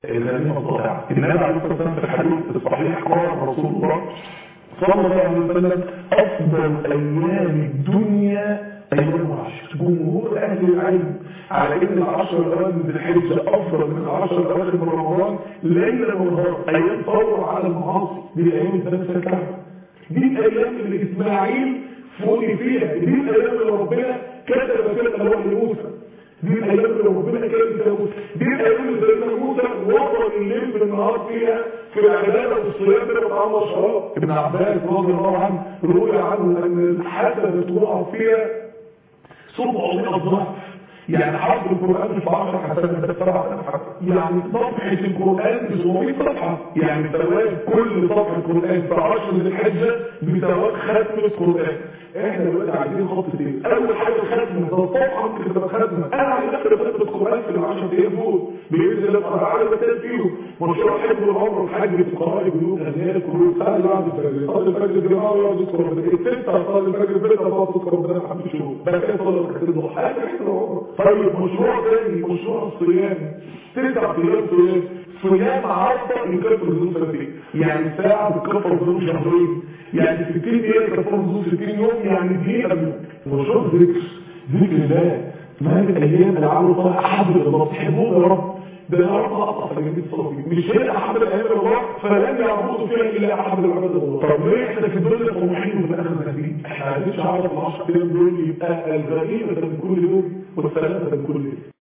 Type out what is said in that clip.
الغنيمه الضائعه. النبي عليه الصلاه والسلام في الحديث الصحيح قال رسول الله صلى الله عليه وسلم: افضل ايام الدنيا ايام العشر. جمهور اهل العلم على ان العشر الاوائل من الحجه افضل من العشر الاواخر من رمضان ليلا ونهارا، ايام ثوره على المعاصي. دي الايام اللي الناس الكعبه، دي الايام اللي اسماعيل فوقي فيها، دي الايام اللي ربنا كتب فيها الالواح لموسى، دي الايام اللي ربنا كتب فيها موسى، دي الايام اللي سيدنا موسى وصل الليل بالنهار فيها في العباده والصيام بالطعام والشراب. ابن عباس رضي الله عنه روي عنه ان الحسنه تقع فيها 700 ضعف. يعني حرف القرآن مش ب 10 حسنات، ده 7000 حسنة. يعني صفحة القرآن ب 700 صفحة، يعني ثواب كل صفحة قرآن في 10 من الحجة بثواب ختمة قرآن. احنا دلوقتي عايزين خط ايه؟ أول حاجة ختمة، ده الصفحة ممكن تبقى ختمة. أنا عايز أختم ختمة القرآن في ال 10 أيام دول بإذن الله تعالى. بتاعي فيهم مشروع حج والعمرة والحج بفقراء الجنوب أغنياء القلوب. صلي بعد الفجر، صلي الفجر الجماعة ويقعد يذكر ربنا. الستة صلي الفجر البيت وتقعد تذكر ربنا في 5 شهور. بعد كده صلي ركعتين الضحى. طيب مشروع تاني، مشروع الصيام، 9 ايام صيام عرضة يكفر ذنوب سنتين. يعني ساعة بتكفر ذنوب شهرين، يعني 60 دقيقة يكفر ذنوب 60 يوم، يعني دقيقة. مشروع ذكر الله. ما هذه الايام اللي عملوا فيها احب الله تحبوه يا رب، ده يا رب اقطع في جميع صلاتي، مش هي احب الايام الله فلن يعبدوا فيها الا احب العباد الله. طب ليه احنا في الدنيا طموحين وفي الاخره غافلين؟ احنا عايزين شعار ال 10 ايام دول يبقى الغنيمه من كل يوم والسلامه من كل يوم.